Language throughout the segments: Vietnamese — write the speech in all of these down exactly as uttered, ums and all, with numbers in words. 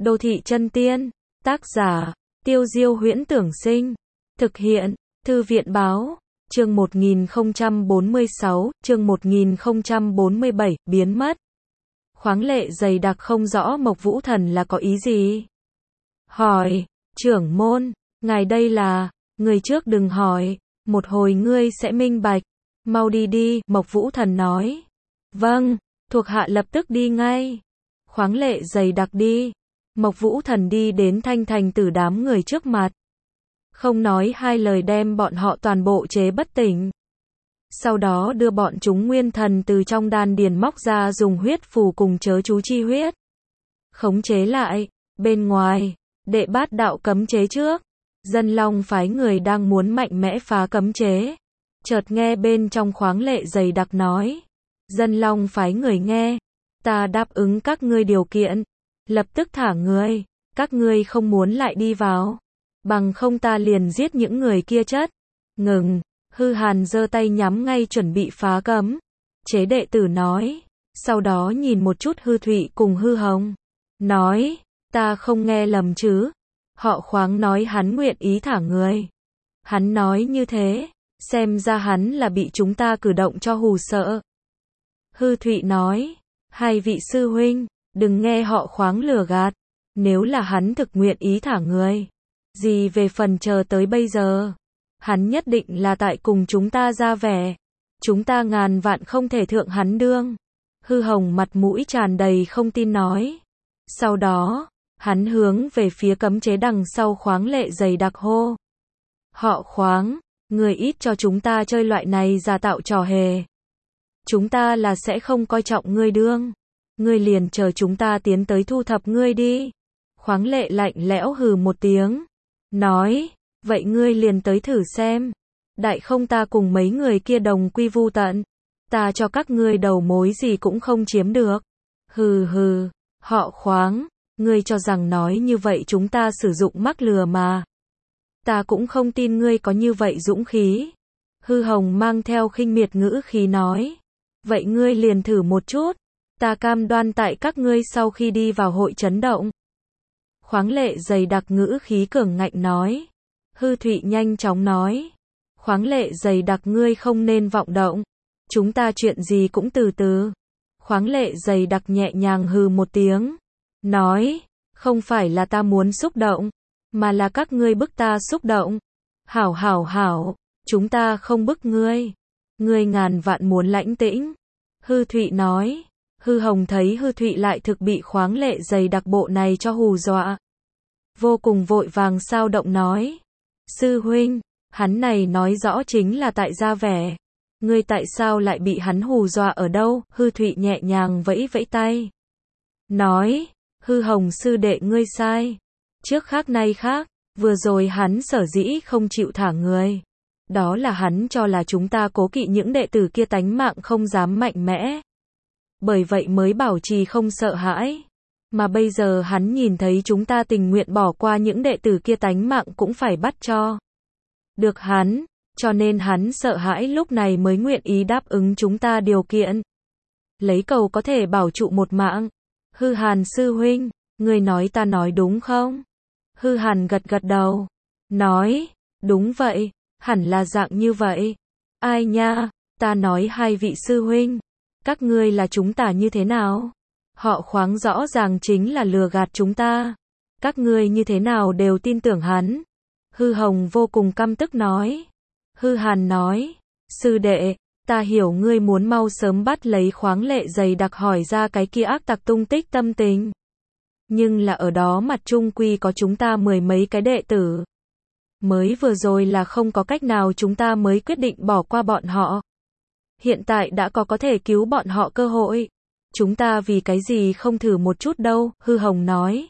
Đô thị chân tiên, tác giả, Tiêu Diêu Huyễn Tưởng Sinh, thực hiện, Thư viện Báo, chương một nghìn không trăm bốn mươi sáu, chương một nghìn không trăm bốn mươi bảy, biến mất. Khoáng lệ dày đặc không rõ Mộc Vũ Thần là có ý gì. Hỏi, trưởng môn, ngài đây là, người trước đừng hỏi, một hồi ngươi sẽ minh bạch, mau đi đi, Mộc Vũ Thần nói. Vâng, thuộc hạ lập tức đi ngay. Khoáng lệ dày đặc đi. Mộc Vũ Thần đi đến Thanh Thành Tử đám người trước mặt. Không nói hai lời đem bọn họ toàn bộ chế bất tỉnh. Sau đó đưa bọn chúng nguyên thần từ trong đan điền móc ra dùng huyết phù cùng chớ chú chi huyết. Khống chế lại, bên ngoài, đệ bát đạo cấm chế trước. Dân Long phái người đang muốn mạnh mẽ phá cấm chế. Chợt nghe bên trong khoáng lệ dày đặc nói. Dân Long phái người nghe. Ta đáp ứng các ngươi điều kiện. Lập tức thả người. Các ngươi không muốn lại đi vào. Bằng không ta liền giết những người kia chất. Ngừng. Hư Hàn giơ tay nhắm ngay chuẩn bị phá cấm. Chế đệ tử nói. Sau đó nhìn một chút Hư Thụy cùng Hư Hồng. Nói. Ta không nghe lầm chứ. Họ Khoáng nói hắn nguyện ý thả người. Hắn nói như thế. Xem ra hắn là bị chúng ta cử động cho hù sợ. Hư Thụy nói. Hai vị sư huynh. Đừng nghe họ Khoáng lừa gạt. Nếu là hắn thực nguyện ý thả người. Gì về phần chờ tới bây giờ. Hắn nhất định là tại cùng chúng ta ra vẻ. Chúng ta ngàn vạn không thể thượng hắn đương. Hư Hồng mặt mũi tràn đầy không tin nói. Sau đó, hắn hướng về phía cấm chế đằng sau khoáng lệ dày đặc hô. Họ Khoáng, người ít cho chúng ta chơi loại này giả tạo trò hề. Chúng ta là sẽ không coi trọng ngươi đương. Ngươi liền chờ chúng ta tiến tới thu thập ngươi đi. Khoáng lệ lạnh lẽo hừ một tiếng. Nói, vậy ngươi liền tới thử xem. Đại không ta cùng mấy người kia đồng quy vu tận. Ta cho các ngươi đầu mối gì cũng không chiếm được. Hừ hừ, họ Khoáng, ngươi cho rằng nói như vậy chúng ta sử dụng mắc lừa mà. Ta cũng không tin ngươi có như vậy dũng khí. Hư Hồng mang theo khinh miệt ngữ khí nói. Vậy ngươi liền thử một chút. Ta cam đoan tại các ngươi sau khi đi vào hội chấn động. Khoáng lệ dày đặc ngữ khí cường ngạnh nói. Hư Thụy nhanh chóng nói. Khoáng lệ dày đặc ngươi không nên vọng động. Chúng ta chuyện gì cũng từ từ. Khoáng lệ dày đặc nhẹ nhàng hừ một tiếng. Nói. Không phải là ta muốn xúc động. Mà là các ngươi bức ta xúc động. Hảo hảo hảo. Chúng ta không bức ngươi. Ngươi ngàn vạn muốn lãnh tĩnh. Hư Thụy nói. Hư Hồng thấy Hư Thụy lại thực bị khoáng lệ dày đặc bộ này cho hù dọa. Vô cùng vội vàng sao động nói. Sư huynh, hắn này nói rõ chính là tại ra vẻ. Ngươi tại sao lại bị hắn hù dọa ở đâu? Hư Thụy nhẹ nhàng vẫy vẫy tay. Nói, Hư Hồng sư đệ ngươi sai. Trước khác nay khác, vừa rồi hắn sở dĩ không chịu thả người. Đó là hắn cho là chúng ta cố kỵ những đệ tử kia tánh mạng không dám mạnh mẽ. Bởi vậy mới bảo trì không sợ hãi. Mà bây giờ hắn nhìn thấy chúng ta tình nguyện bỏ qua những đệ tử kia tánh mạng cũng phải bắt cho. Được hắn, cho nên hắn sợ hãi lúc này mới nguyện ý đáp ứng chúng ta điều kiện. Lấy cầu có thể bảo trụ một mạng. Hư Hàn sư huynh, người nói ta nói đúng không? Hư Hàn gật gật đầu. Nói, đúng vậy, hẳn là dạng như vậy. Ai nha, ta nói hai vị sư huynh. Các ngươi là chúng ta như thế nào? Họ Khoáng rõ ràng chính là lừa gạt chúng ta. Các ngươi như thế nào đều tin tưởng hắn. Hư Hồng vô cùng căm tức nói. Hư Hàn nói. Sư đệ, ta hiểu ngươi muốn mau sớm bắt lấy khoáng lệ dày đặc hỏi ra cái kia ác tặc tung tích tâm tình. Nhưng là ở đó mặt trung quy có chúng ta mười mấy cái đệ tử. Mới vừa rồi là không có cách nào chúng ta mới quyết định bỏ qua bọn họ. Hiện tại đã có có thể cứu bọn họ cơ hội. Chúng ta vì cái gì không thử một chút đâu, Hư Hồng nói.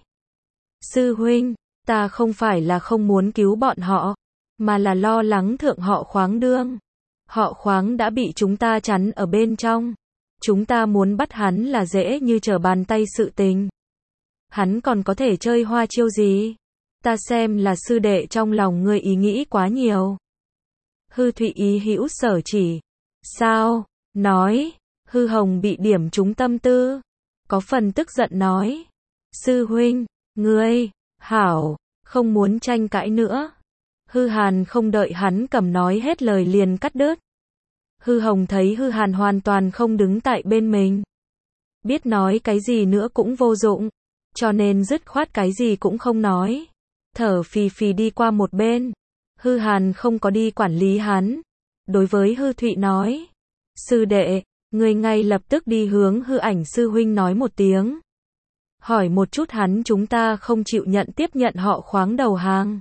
Sư huynh, ta không phải là không muốn cứu bọn họ, mà là lo lắng thượng họ Khoáng đương. Họ Khoáng đã bị chúng ta chắn ở bên trong. Chúng ta muốn bắt hắn là dễ như trở bàn tay sự tình. Hắn còn có thể chơi hoa chiêu gì? Ta xem là sư đệ trong lòng ngươi ý nghĩ quá nhiều. Hư Thụy ý hữu sở chỉ. Sao? Nói. Hư Hồng bị điểm trúng tâm tư. Có phần tức giận nói. Sư huynh, Ngươi, hảo, không muốn tranh cãi nữa. Hư Hàn không đợi hắn cầm nói hết lời liền cắt đứt. Hư Hồng thấy Hư Hàn hoàn toàn không đứng tại bên mình. Biết nói cái gì nữa cũng vô dụng, cho nên dứt khoát cái gì cũng không nói. Thở phì phì đi qua một bên. Hư Hàn không có đi quản lý hắn. Đối với Hư Thụy nói. Sư đệ, người ngay lập tức đi hướng Hư Ảnh sư huynh nói một tiếng. Hỏi một chút hắn chúng ta không chịu nhận tiếp nhận họ khoáng đầu hàng.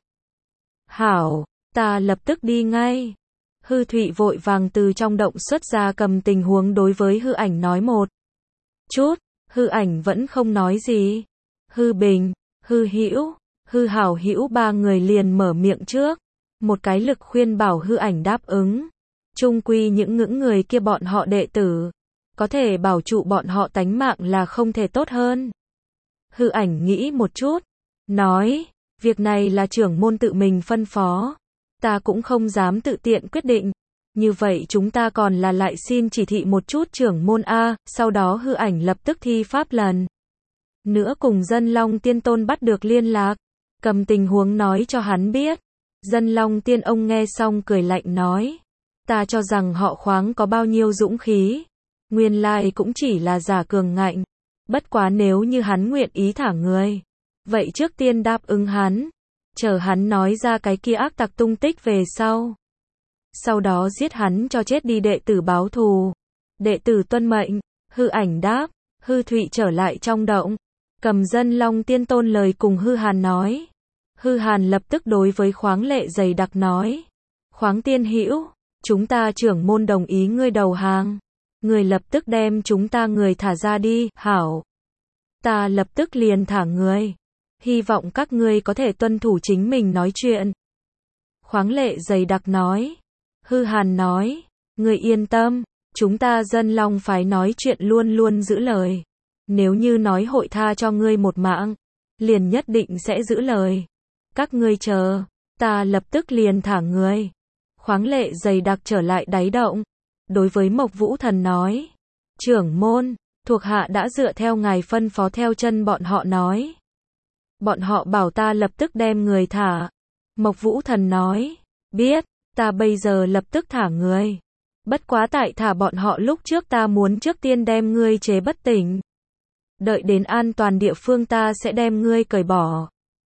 Hảo, ta lập tức đi ngay. Hư Thụy vội vàng từ trong động xuất ra cầm tình huống đối với Hư Ảnh nói một chút. Hư Ảnh vẫn không nói gì. Hư Bình, Hư Hữu, Hư Hảo Hữu ba người liền mở miệng trước. Một cái lực khuyên bảo Hư Ảnh đáp ứng. Chung quy những ngưỡng người kia bọn họ đệ tử. Có thể bảo trụ bọn họ tánh mạng là không thể tốt hơn. Hư Ảnh nghĩ một chút. Nói, việc này là trưởng môn tự mình phân phó. Ta cũng không dám tự tiện quyết định. Như vậy chúng ta còn là lại xin chỉ thị một chút trưởng môn A. Sau đó Hư Ảnh lập tức thi pháp lần nữa cùng Dân Long Tiên Tôn bắt được liên lạc. Cầm tình huống nói cho hắn biết. Dân Long Tiên ông nghe xong cười lạnh nói. Ta cho rằng họ khoáng có bao nhiêu dũng khí. Nguyên lai cũng chỉ là giả cường ngạnh. Bất quá nếu như hắn nguyện ý thả người. Vậy trước tiên đáp ứng hắn. Chờ hắn nói ra cái kia ác tặc tung tích về sau. Sau đó giết hắn cho chết đi đệ tử báo thù. Đệ tử tuân mệnh. Hư Ảnh đáp. Hư Thụy trở lại trong động. Cầm Dân Long Tiên Tôn lời cùng Hư Hàn nói. Hư Hàn lập tức đối với khoáng lệ dày đặc nói. Khoáng tiên hữu, chúng ta trưởng môn đồng ý ngươi đầu hàng. Ngươi lập tức đem chúng ta người thả ra đi, hảo. Ta lập tức liền thả người. Hy vọng các ngươi có thể tuân thủ chính mình nói chuyện. Khoáng lệ dày đặc nói. Hư Hàn nói. Ngươi yên tâm, chúng ta Dân Long phái nói chuyện luôn luôn giữ lời. Nếu như nói hội tha cho ngươi một mạng, liền nhất định sẽ giữ lời. Các ngươi chờ, ta lập tức liền thả người. Khoáng lệ dày đặc trở lại đáy động. Đối với Mộc Vũ Thần nói. Trưởng môn, thuộc hạ đã dựa theo ngài phân phó theo chân bọn họ nói. Bọn họ bảo ta lập tức đem người thả. Mộc Vũ Thần nói. Biết, ta bây giờ lập tức thả người. Bất quá tại thả bọn họ lúc trước ta muốn trước tiên đem ngươi chế bất tỉnh. Đợi đến an toàn địa phương ta sẽ đem ngươi cởi bỏ.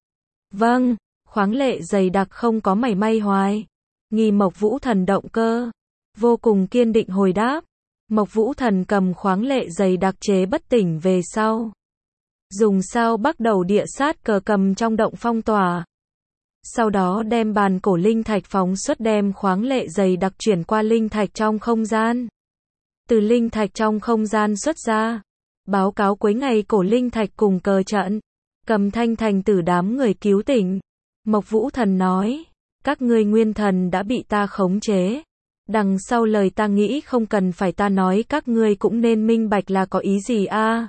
Vâng, khoáng lệ dày đặc không có mảy may hoài. Nghi Mộc Vũ Thần động cơ. Vô cùng kiên định hồi đáp. Mộc Vũ Thần cầm khoáng lệ dày đặc chế bất tỉnh về sau. Dùng sao bắt đầu địa sát cờ cầm trong động phong tỏa. Sau đó đem bàn cổ linh thạch phóng xuất đem khoáng lệ dày đặc chuyển qua linh thạch trong không gian. Từ linh thạch trong không gian xuất ra. Báo cáo cuối ngày cổ linh thạch cùng cờ trận. Cầm Thanh Thành Tử đám người cứu tỉnh. Mộc Vũ Thần nói. Các ngươi nguyên thần đã bị ta khống chế. Đằng sau lời ta nghĩ không cần phải ta nói các ngươi cũng nên minh bạch là có ý gì a? À?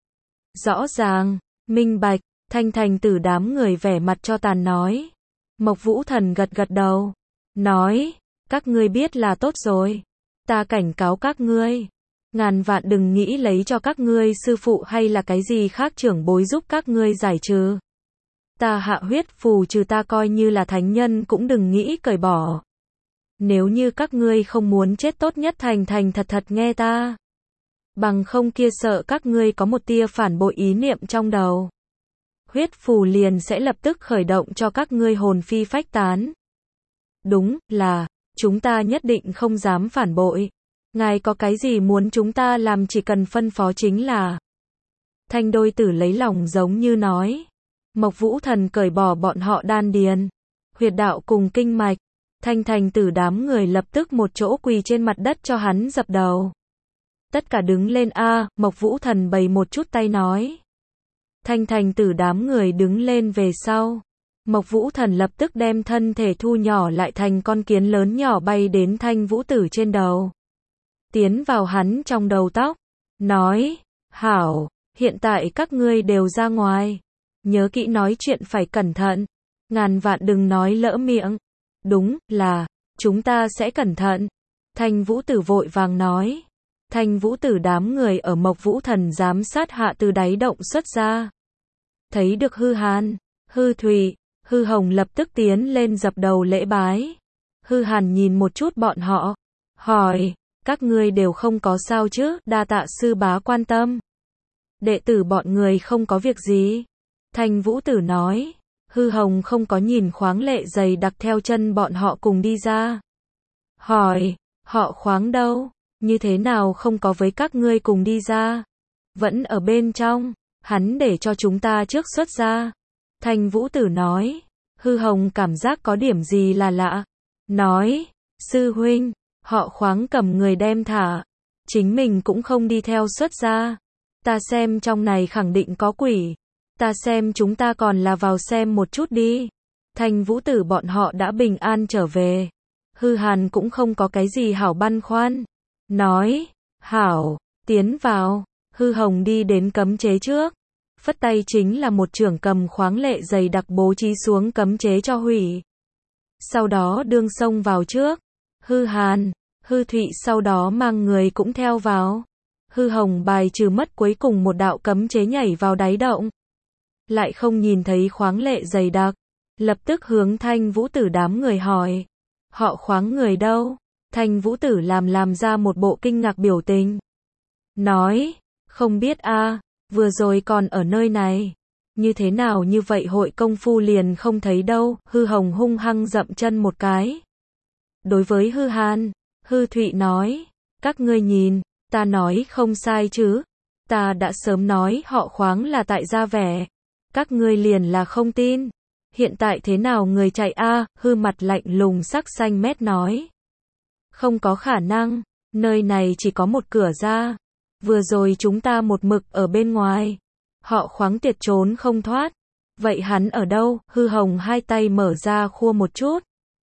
Rõ ràng, minh bạch, Thanh Thành Tử đám người vẻ mặt cho tàn nói. Mộc Vũ Thần gật gật đầu. Nói, các ngươi biết là tốt rồi. Ta cảnh cáo các ngươi. Ngàn vạn đừng nghĩ lấy cho các ngươi sư phụ hay là cái gì khác trưởng bối giúp các ngươi giải trừ. Ta hạ huyết phù trừ ta coi như là thánh nhân cũng đừng nghĩ cởi bỏ. Nếu như các ngươi không muốn chết tốt nhất thành thành thật thật nghe ta. Bằng không kia sợ các ngươi có một tia phản bội ý niệm trong đầu. Huyết phù liền sẽ lập tức khởi động cho các ngươi hồn phi phách tán. Đúng là, chúng ta nhất định không dám phản bội. Ngài có cái gì muốn chúng ta làm chỉ cần phân phó chính là. Thanh đôi tử lấy lòng giống như nói. Mộc Vũ Thần cởi bỏ bọn họ đan điền, huyệt đạo cùng kinh mạch. Thanh Thành Tử đám người lập tức một chỗ quỳ trên mặt đất cho hắn dập đầu. Tất cả đứng lên a, Mộc Vũ Thần bày một chút tay nói. Thanh Thành Tử đám người đứng lên về sau. Mộc Vũ Thần lập tức đem thân thể thu nhỏ lại thành con kiến lớn nhỏ bay đến Thanh Vũ Tử trên đầu. Tiến vào hắn trong đầu tóc. Nói, hảo, hiện tại các ngươi đều ra ngoài. Nhớ kỹ nói chuyện phải cẩn thận. Ngàn vạn đừng nói lỡ miệng. Đúng, là, chúng ta sẽ cẩn thận. Thanh Vũ Tử vội vàng nói. Thanh Vũ Tử đám người ở Mộc Vũ Thần giám sát hạ từ đáy động xuất ra. thấy được Hư Hàn, Hư Thụy, Hư Hồng lập tức tiến lên dập đầu lễ bái. Hư Hàn nhìn một chút bọn họ, hỏi, các ngươi đều không có sao chứ, đa tạ sư bá quan tâm. Đệ tử bọn người không có việc gì. Thanh Vũ Tử nói, Hư Hồng không có nhìn khoáng lệ dày đặc theo chân bọn họ cùng đi ra. Hỏi, họ khoáng đâu, như thế nào không có với các ngươi cùng đi ra? Vẫn ở bên trong, hắn để cho chúng ta trước xuất ra. Thanh Vũ Tử nói, Hư Hồng cảm giác có điểm gì là lạ. Nói, sư huynh, họ khoáng cầm người đem thả, chính mình cũng không đi theo xuất ra. Ta xem trong này khẳng định có quỷ. Ta xem chúng ta còn là vào xem một chút đi. Thanh Vũ Tử bọn họ đã bình an trở về. Hư Hàn cũng không có cái gì hảo băn khoăn. Nói, hảo, tiến vào. Hư Hồng đi đến cấm chế trước. Phất tay chính là một chưởng cầm khoáng lệ dày đặc bố trí xuống cấm chế cho hủy. Sau đó đương xông vào trước. Hư Hàn, Hư Thụy sau đó mang người cũng theo vào. Hư Hồng bài trừ mất cuối cùng một đạo cấm chế nhảy vào đáy động. Lại không nhìn thấy khoáng lệ dày đặc. Lập tức hướng Thanh Vũ Tử đám người hỏi. Họ khoáng người đâu? Thanh Vũ Tử làm làm ra một bộ kinh ngạc biểu tình. Nói, không biết a, vừa rồi còn ở nơi này. Như thế nào như vậy hội công phu liền không thấy đâu. Hư Hồng hung hăng dậm chân một cái. Đối với Hư Hàn, Hư Thụy nói, các ngươi nhìn, ta nói không sai chứ. Ta đã sớm nói họ khoáng là tại gia vẻ. Các ngươi liền là không tin. Hiện tại thế nào người chạy a? Hư mặt lạnh lùng sắc xanh mét nói. Không có khả năng, nơi này chỉ có một cửa ra. Vừa rồi chúng ta một mực ở bên ngoài. Họ khoáng tiệt trốn không thoát. Vậy hắn ở đâu? Hư Hồng hai tay mở ra khua một chút.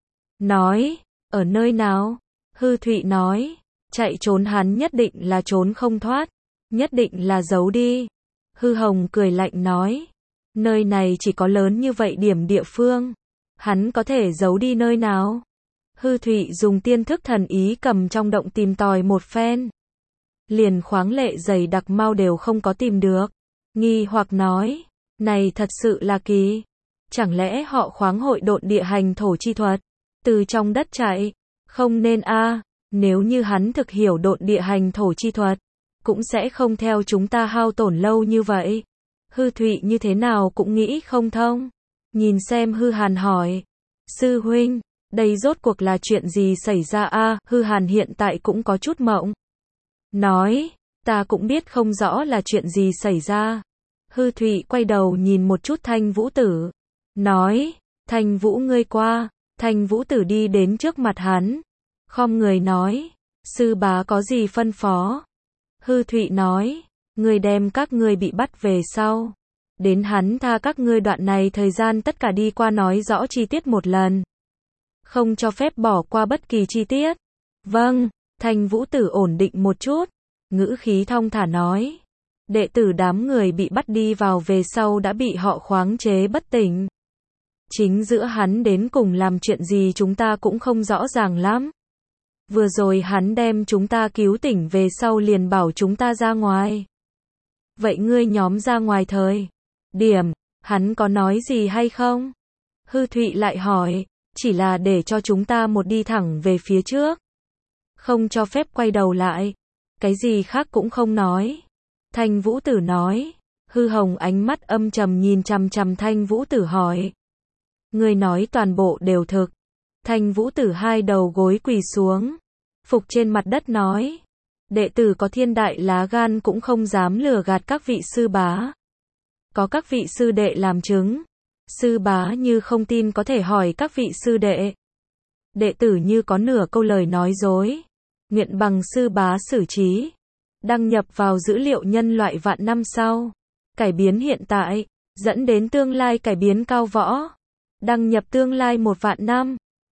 Nói, ở nơi nào? Hư Thụy nói, chạy trốn hắn nhất định là trốn không thoát. Nhất định là giấu đi. Hư Hồng cười lạnh nói. Nơi này chỉ có lớn như vậy điểm địa phương. Hắn có thể giấu đi nơi nào? Hư Thụy dùng tiên thức thần ý cầm trong động tìm tòi một phen. Liền khoáng lệ dày đặc mau đều không có tìm được. Nghi hoặc nói, này thật sự là kỳ. Chẳng lẽ họ khoáng hội độn địa hành thổ chi thuật? Từ trong đất chạy? Không nên a, nếu như hắn thực hiểu độn địa hành thổ chi thuật, cũng sẽ không theo chúng ta hao tổn lâu như vậy. Hư Thụy như thế nào cũng nghĩ không thông. Nhìn xem Hư Hàn hỏi. Sư huynh, đây rốt cuộc là chuyện gì xảy ra a? Hư Hàn hiện tại cũng có chút mộng. Nói, ta cũng biết không rõ là chuyện gì xảy ra. Hư Thụy quay đầu nhìn một chút Thanh Vũ Tử. Nói, Thanh Vũ ngươi qua. Thanh Vũ Tử đi đến trước mặt hắn. Khom người nói, sư bá có gì phân phó? Hư Thụy nói, ngươi đem các ngươi bị bắt về sau. Đến hắn tha các ngươi đoạn này thời gian tất cả đi qua nói rõ chi tiết một lần. Không cho phép bỏ qua bất kỳ chi tiết. Vâng, Thanh Vũ Tử ổn định một chút. Ngữ khí thong thả nói. Đệ tử đám người bị bắt đi vào về sau đã bị họ khoáng chế bất tỉnh. Chính giữa hắn đến cùng làm chuyện gì chúng ta cũng không rõ ràng lắm. Vừa rồi hắn đem chúng ta cứu tỉnh về sau liền bảo chúng ta ra ngoài. Vậy ngươi nhóm ra ngoài thời điểm, hắn có nói gì hay không? Hư Thụy lại hỏi, chỉ là để cho chúng ta một đi thẳng về phía trước. Không cho phép quay đầu lại. Cái gì khác cũng không nói. Thanh Vũ Tử nói. Hư Hồng ánh mắt âm trầm nhìn chằm chằm Thanh Vũ Tử hỏi. Ngươi nói toàn bộ đều thực. Thanh Vũ Tử hai đầu gối quỳ xuống. Phục trên mặt đất nói. Đệ tử có thiên đại lá gan cũng không dám lừa gạt các vị sư bá. Có các vị sư đệ làm chứng. Sư bá như không tin có thể hỏi các vị sư đệ. Đệ tử như có nửa câu lời nói dối. Nguyện bằng sư bá xử trí. Đăng nhập vào dữ liệu nhân loại vạn năm sau. Cải biến hiện tại. Dẫn đến tương lai cải biến cao võ. Đăng nhập tương lai một vạn năm.